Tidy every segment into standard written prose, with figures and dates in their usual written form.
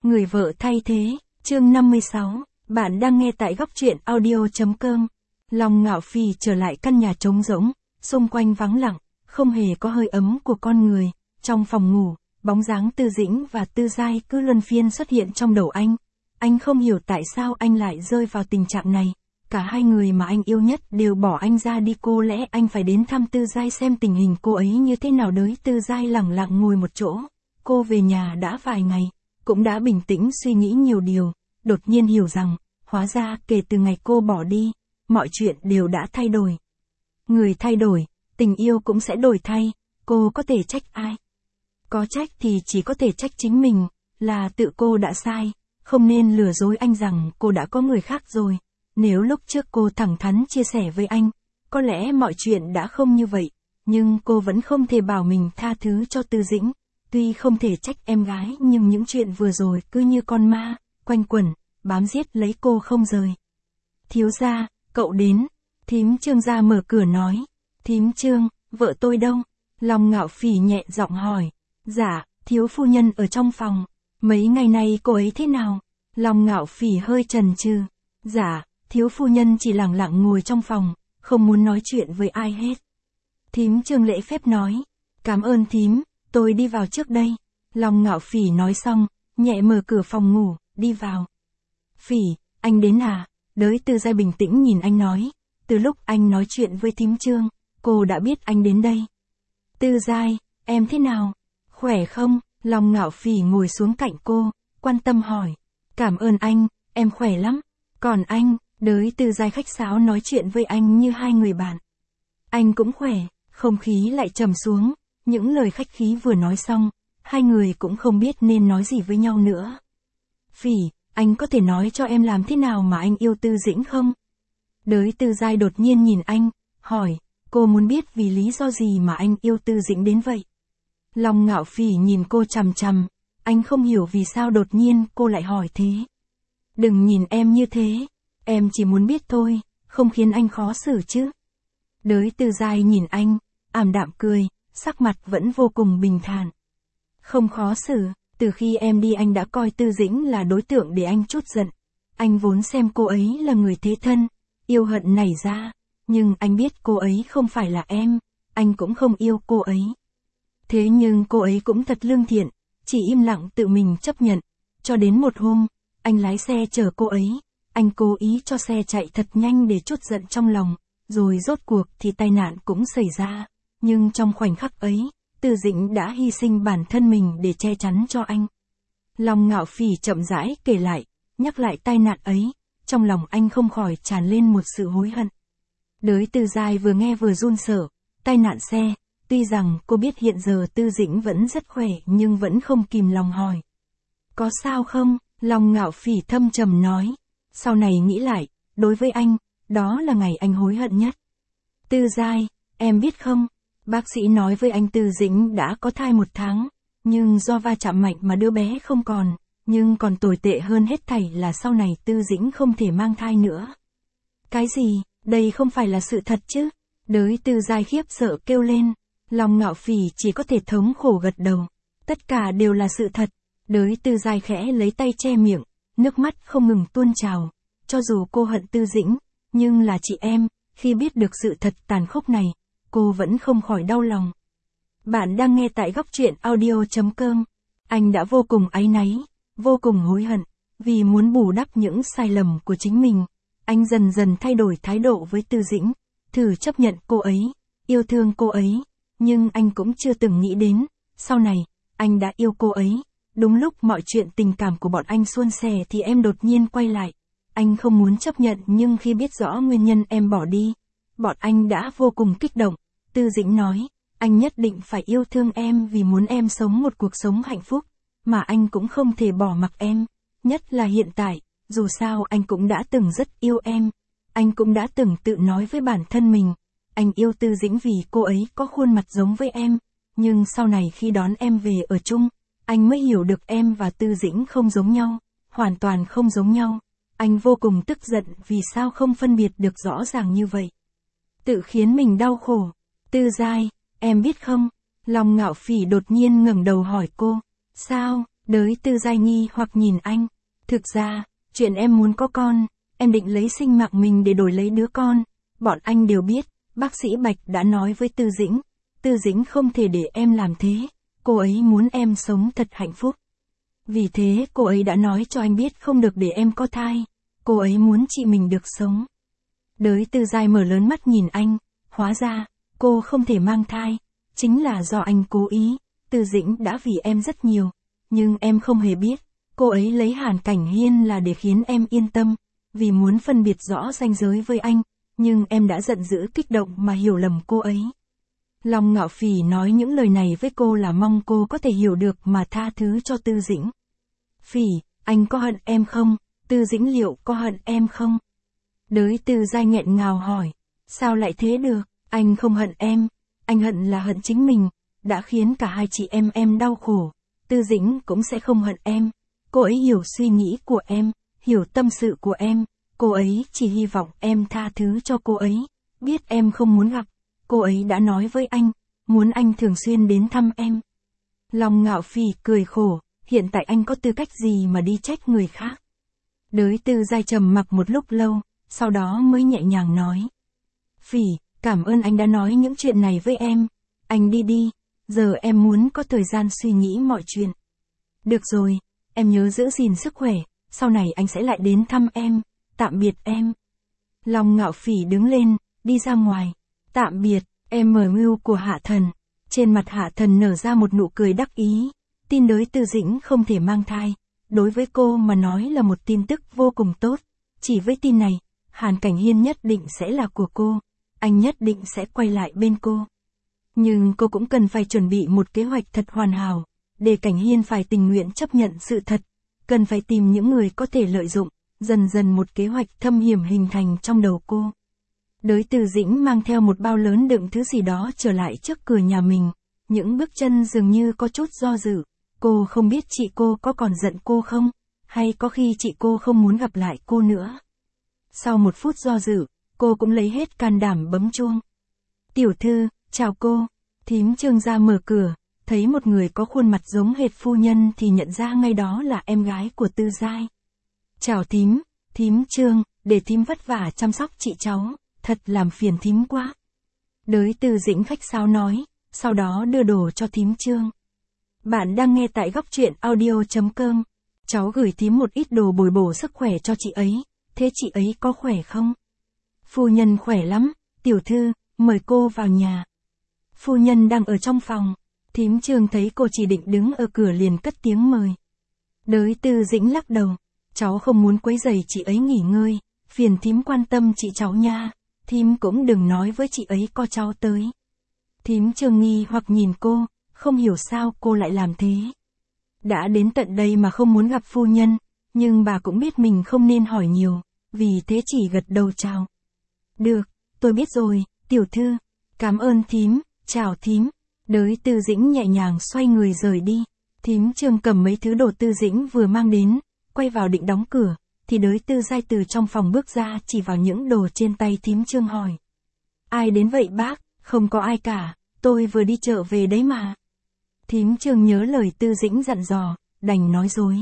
Người vợ thay thế, chương 56, bạn đang nghe tại góc truyện audio.com. Long Ngạo Phi trở lại căn nhà trống rỗng, xung quanh vắng lặng, không hề có hơi ấm của con người. Trong phòng ngủ, bóng dáng Tư Dĩnh và Tư Giai cứ luân phiên xuất hiện trong đầu anh. Anh không hiểu tại sao anh lại rơi vào tình trạng này. Cả hai người mà anh yêu nhất đều bỏ anh ra đi, có lẽ anh phải đến thăm Tư Giai xem tình hình cô ấy như thế nào đấy. Tư Giai lẳng lặng ngồi một chỗ. Cô về nhà đã vài ngày, cũng đã bình tĩnh suy nghĩ nhiều điều, đột nhiên hiểu rằng, hóa ra kể từ ngày cô bỏ đi, mọi chuyện đều đã thay đổi. Người thay đổi, tình yêu cũng sẽ đổi thay, cô có thể trách ai? Có trách thì chỉ có thể trách chính mình, là tự cô đã sai, không nên lừa dối anh rằng cô đã có người khác rồi. Nếu lúc trước cô thẳng thắn chia sẻ với anh, có lẽ mọi chuyện đã không như vậy, nhưng cô vẫn không thể bảo mình tha thứ cho Tư Dĩnh. Tuy không thể trách em gái nhưng những chuyện vừa rồi cứ như con ma, quanh quẩn, bám giết lấy cô không rời. Thiếu gia, cậu đến. Thím Trương ra mở cửa nói. Thím Trương, vợ tôi đâu? Long Ngạo Phỉ nhẹ giọng hỏi. Dạ, thiếu phu nhân ở trong phòng. Mấy ngày nay cô ấy thế nào? Long Ngạo Phỉ hơi chần chừ. Dạ, thiếu phu nhân chỉ lặng lặng ngồi trong phòng, không muốn nói chuyện với ai hết. Thím Trương lễ phép nói. Cảm ơn thím. Tôi đi vào trước đây. Long Ngạo Phỉ nói xong, nhẹ mở cửa phòng ngủ, đi vào. Phỉ, anh đến à? Đới Tư Giai bình tĩnh nhìn anh nói. Từ lúc anh nói chuyện với thím Trương, cô đã biết anh đến đây. Tư Giai, em thế nào? Khỏe không? Long Ngạo Phỉ ngồi xuống cạnh cô, quan tâm hỏi. Cảm ơn anh, em khỏe lắm. Còn anh? Đới Tư Giai khách sáo nói chuyện với anh như hai người bạn. Anh cũng khỏe, không khí lại trầm xuống. Những lời khách khí vừa nói xong, hai người cũng không biết nên nói gì với nhau nữa. Phỉ, anh có thể nói cho em làm thế nào mà anh yêu Tư Dĩnh không? Đới Tư Giai đột nhiên nhìn anh, hỏi, cô muốn biết vì lý do gì mà anh yêu Tư Dĩnh đến vậy? Long Ngạo Phỉ nhìn cô chằm chằm, anh không hiểu vì sao đột nhiên cô lại hỏi thế. Đừng nhìn em như thế, em chỉ muốn biết thôi, không khiến anh khó xử chứ. Đới Tư Giai nhìn anh, ảm đạm cười. Sắc mặt vẫn vô cùng bình thản. Không khó xử, từ khi em đi anh đã coi Tư Dĩnh là đối tượng để anh trút giận. Anh vốn xem cô ấy là người thế thân, yêu hận nảy ra, nhưng anh biết cô ấy không phải là em, anh cũng không yêu cô ấy. Thế nhưng cô ấy cũng thật lương thiện, chỉ im lặng tự mình chấp nhận. Cho đến một hôm, anh lái xe chở cô ấy, anh cố ý cho xe chạy thật nhanh để trút giận trong lòng, rồi rốt cuộc thì tai nạn cũng xảy ra. Nhưng trong khoảnh khắc ấy, Tư Dĩnh đã hy sinh bản thân mình để che chắn cho anh. Long Ngạo Phỉ chậm rãi kể lại, nhắc lại tai nạn ấy, trong lòng anh không khỏi tràn lên một sự hối hận. Đới Tư Giai vừa nghe vừa run sợ, tai nạn xe, tuy rằng cô biết hiện giờ Tư Dĩnh vẫn rất khỏe nhưng vẫn không kìm lòng hỏi. Có sao không? Long Ngạo Phỉ thâm trầm nói. Sau này nghĩ lại, đối với anh, đó là ngày anh hối hận nhất. Tư Giai, em biết không? Bác sĩ nói với anh Tư Dĩnh đã có thai 1 tháng, nhưng do va chạm mạnh mà đứa bé không còn, nhưng còn tồi tệ hơn hết thảy là sau này Tư Dĩnh không thể mang thai nữa. Cái gì, đây không phải là sự thật chứ? Đới Tư Giai khiếp sợ kêu lên, Long Ngạo Phỉ chỉ có thể thống khổ gật đầu. Tất cả đều là sự thật. Đới Tư Giai khẽ lấy tay che miệng, nước mắt không ngừng tuôn trào. Cho dù cô hận Tư Dĩnh, nhưng là chị em, khi biết được sự thật tàn khốc này, cô vẫn không khỏi đau lòng. Bạn đang nghe tại góc truyện audio.com. Anh đã vô cùng áy náy, vô cùng hối hận, vì muốn bù đắp những sai lầm của chính mình. Anh dần dần thay đổi thái độ với Tư Dĩnh, thử chấp nhận cô ấy, yêu thương cô ấy, nhưng anh cũng chưa từng nghĩ đến, sau này, anh đã yêu cô ấy. Đúng lúc mọi chuyện tình cảm của bọn anh suôn sẻ thì em đột nhiên quay lại. Anh không muốn chấp nhận nhưng khi biết rõ nguyên nhân em bỏ đi, bọn anh đã vô cùng kích động. Tư Dĩnh nói, anh nhất định phải yêu thương em vì muốn em sống một cuộc sống hạnh phúc, mà anh cũng không thể bỏ mặc em, nhất là hiện tại, dù sao anh cũng đã từng rất yêu em. Anh cũng đã từng tự nói với bản thân mình, anh yêu Tư Dĩnh vì cô ấy có khuôn mặt giống với em, nhưng sau này khi đón em về ở chung, anh mới hiểu được em và Tư Dĩnh không giống nhau, hoàn toàn không giống nhau. Anh vô cùng tức giận vì sao không phân biệt được rõ ràng như vậy. Tự khiến mình đau khổ. Tư Giai, em biết không? Long Ngạo Phỉ đột nhiên ngẩng đầu hỏi cô. Sao? Đới Tư Giai nghi hoặc nhìn anh. Thực ra, chuyện em muốn có con, em định lấy sinh mạng mình để đổi lấy đứa con. Bọn anh đều biết, bác sĩ Bạch đã nói với Tư Dĩnh. Tư Dĩnh không thể để em làm thế. Cô ấy muốn em sống thật hạnh phúc. Vì thế cô ấy đã nói cho anh biết không được để em có thai. Cô ấy muốn chị mình được sống. Đới Tư Giai mở lớn mắt nhìn anh. Hóa ra, cô không thể mang thai. Chính là do anh cố ý. Tư Dĩnh đã vì em rất nhiều. Nhưng em không hề biết. Cô ấy lấy Hàn Cảnh Hiên là để khiến em yên tâm. Vì muốn phân biệt rõ ranh giới với anh. Nhưng em đã giận dữ kích động mà hiểu lầm cô ấy. Long Ngạo Phỉ nói những lời này với cô là mong cô có thể hiểu được mà tha thứ cho Tư Dĩnh. Phỉ, anh có hận em không? Tư Dĩnh liệu có hận em không? Đới Tư Giai nghẹn ngào hỏi. Sao lại thế được? Anh không hận em. Anh hận là hận chính mình. Đã khiến cả hai chị em đau khổ. Tư Dĩnh cũng sẽ không hận em. Cô ấy hiểu suy nghĩ của em. Hiểu tâm sự của em. Cô ấy chỉ hy vọng em tha thứ cho cô ấy. Biết em không muốn gặp. Cô ấy đã nói với anh. Muốn anh thường xuyên đến thăm em. Long Ngạo Phỉ cười khổ. Hiện tại anh có tư cách gì mà đi trách người khác? Đới Tư Giai trầm mặc một lúc lâu. Sau đó mới nhẹ nhàng nói. Phỉ, cảm ơn anh đã nói những chuyện này với em. Anh đi đi. Giờ em muốn có thời gian suy nghĩ mọi chuyện. Được rồi, em nhớ giữ gìn sức khỏe. Sau này anh sẽ lại đến thăm em. Tạm biệt em. Long Ngạo Phỉ đứng lên, đi ra ngoài. Tạm biệt, em mở mưu của Hạ Thần. Trên mặt Hạ Thần nở ra một nụ cười đắc ý. Tin Đới Tư Dĩnh không thể mang thai. Đối với cô mà nói là một tin tức vô cùng tốt. Chỉ với tin này, Hàn Cảnh Hiên nhất định sẽ là của cô. Anh nhất định sẽ quay lại bên cô. Nhưng cô cũng cần phải chuẩn bị một kế hoạch thật hoàn hảo. Để Cảnh Hiên phải tình nguyện chấp nhận sự thật. Cần phải tìm những người có thể lợi dụng. Dần dần một kế hoạch thâm hiểm hình thành trong đầu cô. Đới Tư Dĩnh mang theo một bao lớn đựng thứ gì đó trở lại trước cửa nhà mình. Những bước chân dường như có chút do dự. Cô không biết chị cô có còn giận cô không? Hay có khi chị cô không muốn gặp lại cô nữa? Sau một phút do dự, cô cũng lấy hết can đảm bấm chuông. Tiểu thư, chào cô. Thím Trương ra mở cửa, thấy một người có khuôn mặt giống hệt phu nhân thì nhận ra ngay đó là em gái của Tư Giai. Chào thím Trương, để thím vất vả chăm sóc chị cháu, thật làm phiền thím quá. Đới Tư Dĩnh khách sáo nói, sau đó đưa đồ cho thím Trương. Bạn đang nghe tại góc truyện audio.com. Cháu gửi thím một ít đồ bồi bổ sức khỏe cho chị ấy, thế chị ấy có khỏe không? Phu nhân khỏe lắm, tiểu thư, mời cô vào nhà. Phu nhân đang ở trong phòng. Thím Trương thấy cô chỉ định đứng ở cửa liền cất tiếng mời. Đới Tư Dĩnh lắc đầu. Cháu không muốn quấy rầy chị ấy nghỉ ngơi, phiền thím quan tâm chị cháu nha. Thím cũng đừng nói với chị ấy có cháu tới. Thím Trương nghi hoặc nhìn cô, không hiểu sao cô lại làm thế. Đã đến tận đây mà không muốn gặp phu nhân, nhưng bà cũng biết mình không nên hỏi nhiều, vì thế chỉ gật đầu chào. Được, tôi biết rồi, tiểu thư. Cảm ơn thím, chào thím. Đới Tư Dĩnh nhẹ nhàng xoay người rời đi. Thím Trương cầm mấy thứ đồ Tư Dĩnh vừa mang đến, quay vào định đóng cửa, thì Đới Tư Giai từ trong phòng bước ra chỉ vào những đồ trên tay thím Trương hỏi. Ai đến vậy bác? Không có ai cả, tôi vừa đi chợ về đấy mà. Thím Trương nhớ lời Tư Dĩnh dặn dò, đành nói dối.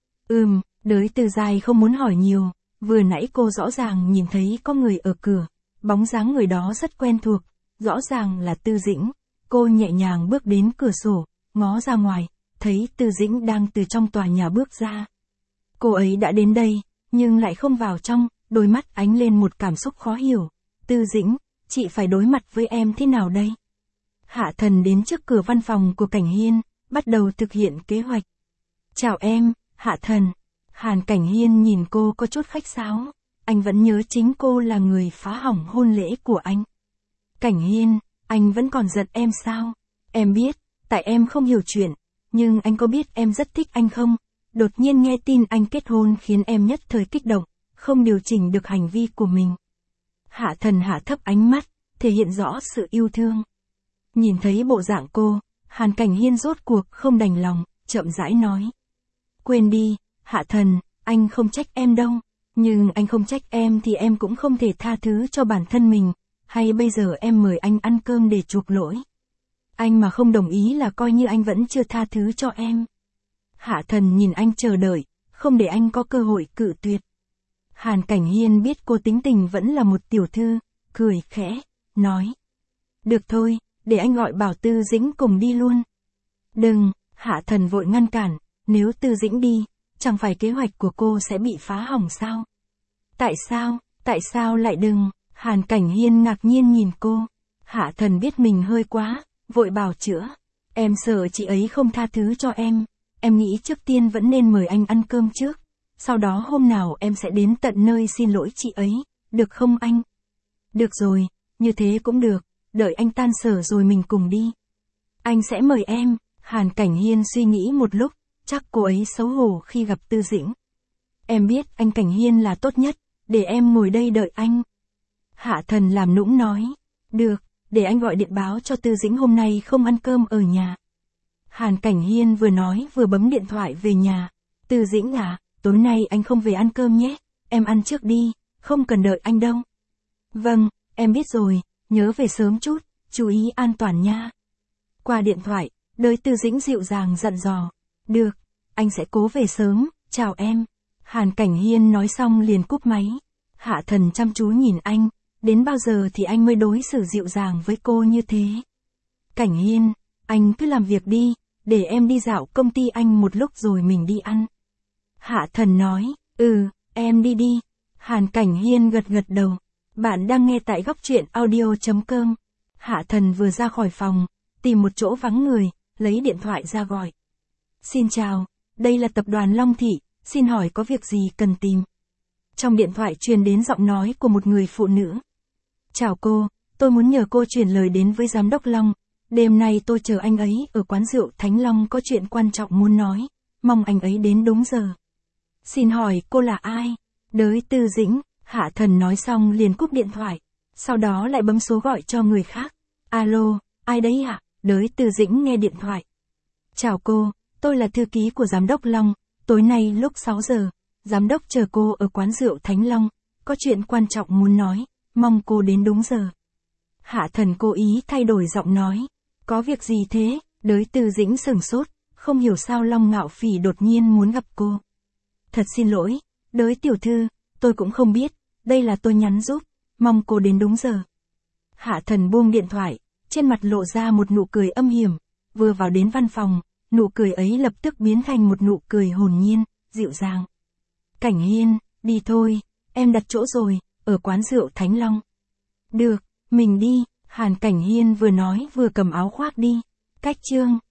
Đới Tư Giai không muốn hỏi nhiều, vừa nãy cô rõ ràng nhìn thấy có người ở cửa, bóng dáng người đó rất quen thuộc, rõ ràng là Tư Dĩnh. Cô nhẹ nhàng bước đến cửa sổ, ngó ra ngoài, thấy Tư Dĩnh đang từ trong tòa nhà bước ra. Cô ấy đã đến đây, nhưng lại không vào trong, đôi mắt ánh lên một cảm xúc khó hiểu. Tư Dĩnh, chị phải đối mặt với em thế nào đây? Hạ Thần đến trước cửa văn phòng của Cảnh Hiên, bắt đầu thực hiện kế hoạch. Chào em, Hạ Thần. Hàn Cảnh Hiên nhìn cô có chút khách sáo, anh vẫn nhớ chính cô là người phá hỏng hôn lễ của anh. Cảnh Hiên, anh vẫn còn giận em sao? Em biết, tại em không hiểu chuyện, nhưng anh có biết em rất thích anh không? Đột nhiên nghe tin anh kết hôn khiến em nhất thời kích động, không điều chỉnh được hành vi của mình. Hạ Thần hạ thấp ánh mắt, thể hiện rõ sự yêu thương. Nhìn thấy bộ dạng cô, Hàn Cảnh Hiên rốt cuộc không đành lòng, chậm rãi nói. Quên đi, Hạ Thần, anh không trách em đâu, nhưng anh không trách em thì em cũng không thể tha thứ cho bản thân mình, hay bây giờ em mời anh ăn cơm để chuộc lỗi. Anh mà không đồng ý là coi như anh vẫn chưa tha thứ cho em. Hạ Thần nhìn anh chờ đợi, không để anh có cơ hội cự tuyệt. Hàn Cảnh Hiên biết cô tính tình vẫn là một tiểu thư, cười khẽ, nói. Được thôi, để anh gọi bảo Tư Dĩnh cùng đi luôn. Đừng, Hạ Thần vội ngăn cản, nếu Tư Dĩnh đi, chẳng phải kế hoạch của cô sẽ bị phá hỏng sao? Tại sao lại đừng? Hàn Cảnh Hiên ngạc nhiên nhìn cô. Hạ Thần biết mình hơi quá, vội bào chữa. Em sợ chị ấy không tha thứ cho em nghĩ trước tiên vẫn nên mời anh ăn cơm trước. Sau đó hôm nào em sẽ đến tận nơi xin lỗi chị ấy, được không anh? Được rồi, như thế cũng được, đợi anh tan sở rồi mình cùng đi. Anh sẽ mời em. Hàn Cảnh Hiên suy nghĩ một lúc, chắc cô ấy xấu hổ khi gặp Tư Dĩnh. Em biết anh Cảnh Hiên là tốt nhất, để em ngồi đây đợi anh. Hạ Thần làm nũng nói, được, để anh gọi điện báo cho Tư Dĩnh hôm nay không ăn cơm ở nhà. Hàn Cảnh Hiên vừa nói vừa bấm điện thoại về nhà. Tư Dĩnh à, tối nay anh không về ăn cơm nhé, em ăn trước đi, không cần đợi anh đâu. Vâng, em biết rồi, nhớ về sớm chút, chú ý an toàn nha. Qua điện thoại, Đới Tư Dĩnh dịu dàng dặn dò. Được, anh sẽ cố về sớm, chào em. Hàn Cảnh Hiên nói xong liền cúp máy. Hạ Thần chăm chú nhìn anh, đến bao giờ thì anh mới đối xử dịu dàng với cô như thế? Cảnh Hiên, anh cứ làm việc đi, để em đi dạo công ty anh một lúc rồi mình đi ăn. Hạ Thần nói, em đi đi. Hàn Cảnh Hiên gật gật đầu. Bạn đang nghe tại góc truyện audio.com. Hạ Thần vừa ra khỏi phòng, tìm một chỗ vắng người, lấy điện thoại ra gọi. Xin chào, đây là tập đoàn Long Thị, xin hỏi có việc gì cần tìm? Trong điện thoại truyền đến giọng nói của một người phụ nữ. Chào cô, tôi muốn nhờ cô truyền lời đến với giám đốc Long. Đêm nay tôi chờ anh ấy ở quán rượu Thánh Long có chuyện quan trọng muốn nói, mong anh ấy đến đúng giờ. Xin hỏi cô là ai? Đới Tư Dĩnh. Hạ Thần nói xong liền cúp điện thoại, sau đó lại bấm số gọi cho người khác. Alo, ai đấy ạ? Đới Tư Dĩnh nghe điện thoại. Chào cô, tôi là thư ký của giám đốc Long, tối nay lúc 6 giờ, giám đốc chờ cô ở quán rượu Thánh Long, có chuyện quan trọng muốn nói, mong cô đến đúng giờ. Hạ Thần cố ý thay đổi giọng nói, có việc gì thế? Đới Tư Dĩnh sửng sốt, không hiểu sao Long Ngạo Phỉ đột nhiên muốn gặp cô. Thật xin lỗi, Đới tiểu thư, tôi cũng không biết, đây là tôi nhắn giúp, mong cô đến đúng giờ. Hạ Thần buông điện thoại, trên mặt lộ ra một nụ cười âm hiểm, vừa vào đến văn phòng, nụ cười ấy lập tức biến thành một nụ cười hồn nhiên, dịu dàng. Cảnh Hiên, đi thôi, em đặt chỗ rồi, ở quán rượu Thánh Long. Được, mình đi. Hàn Cảnh Hiên vừa nói vừa cầm áo khoác đi. Cách chương